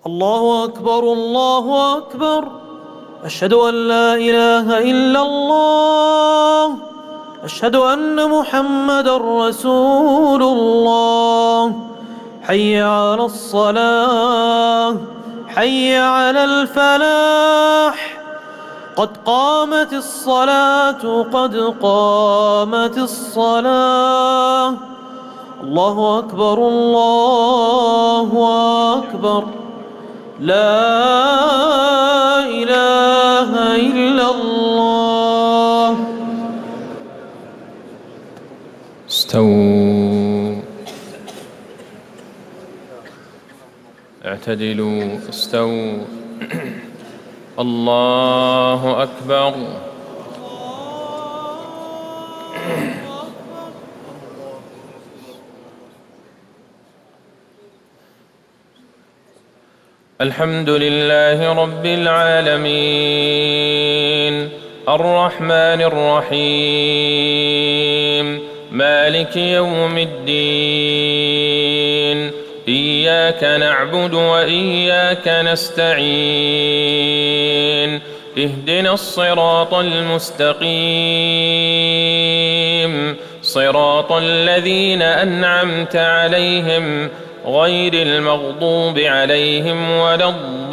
الله أكبر الله أكبر. أشهد أن لا إله إلا الله. أشهد أن محمدًا رسول الله. حي على الصلاة، حي على الفلاح. قد قامت الصلاة، قد قامت الصلاة. الله أكبر الله أكبر. لا إله إلا الله. استووا، اعتدلوا، استووا. الله أكبر. الحمد لله رب العالمين، الرحمن الرحيم، مالك يوم الدين. إياك نعبد وإياك نستعين. اهدنا الصراط المستقيم، صراط الذين أنعمت عليهم غير المغضوب عليهم ولا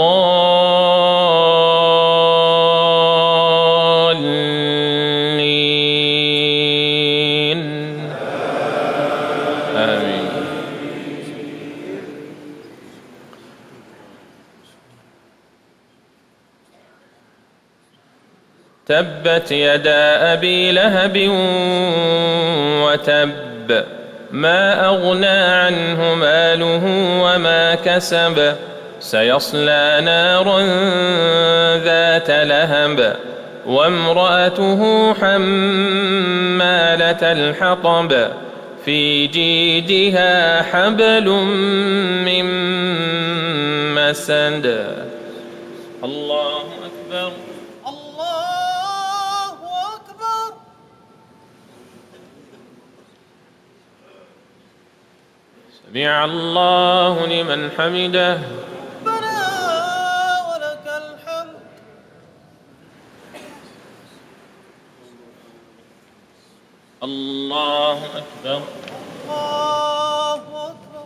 الضالين. آمين. تبت يدا أبي لهب وتب، ما أغنى عنه ماله وما كسب. سيصلى نارا ذات لهب، وامرأته حمالة الحطب، في جيدها حبل من مسد. الله أكبر. سمع الله لمن حمده. ربنا ولك الحمد. الله أكبر. الله أكبر.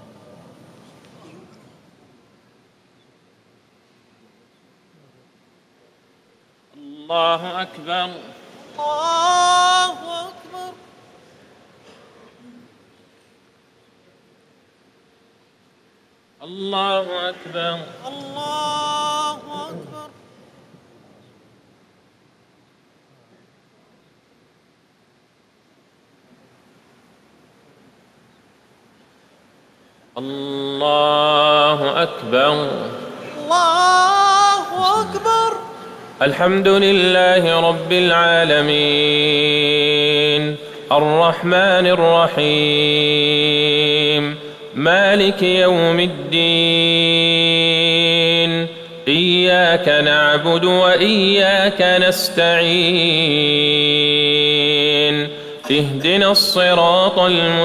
الله أكبر. الله أكبر. الله أكبر. الله أكبر. الله أكبر. الله أكبر. الحمد لله رب العالمين، الرحمن الرحيم، مالك يوم الدين. إياك نعبد وإياك نستعين. اهدنا الصراط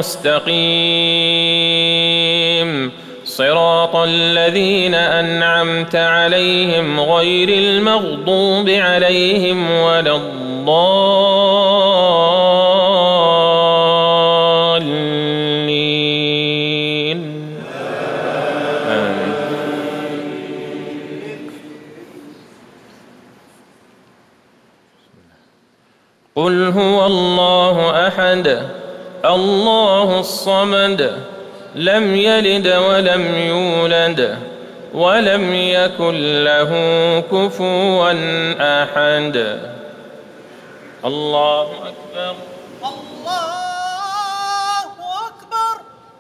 المستقيم، صراط الذين أنعمت عليهم غير المغضوب عليهم ولا الضالين. آمين. قل هو الله أحد، الله الصمد، لم يلد ولم يولد ولم يكن له كفوا أحد. الله أكبر. الله أكبر.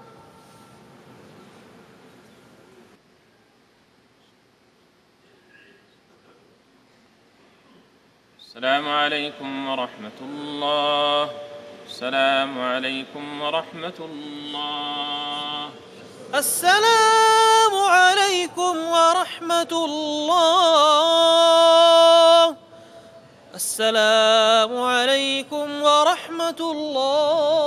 السلام عليكم ورحمة الله. السلام عليكم ورحمة الله. السلام عليكم ورحمة الله. السلام عليكم ورحمة الله.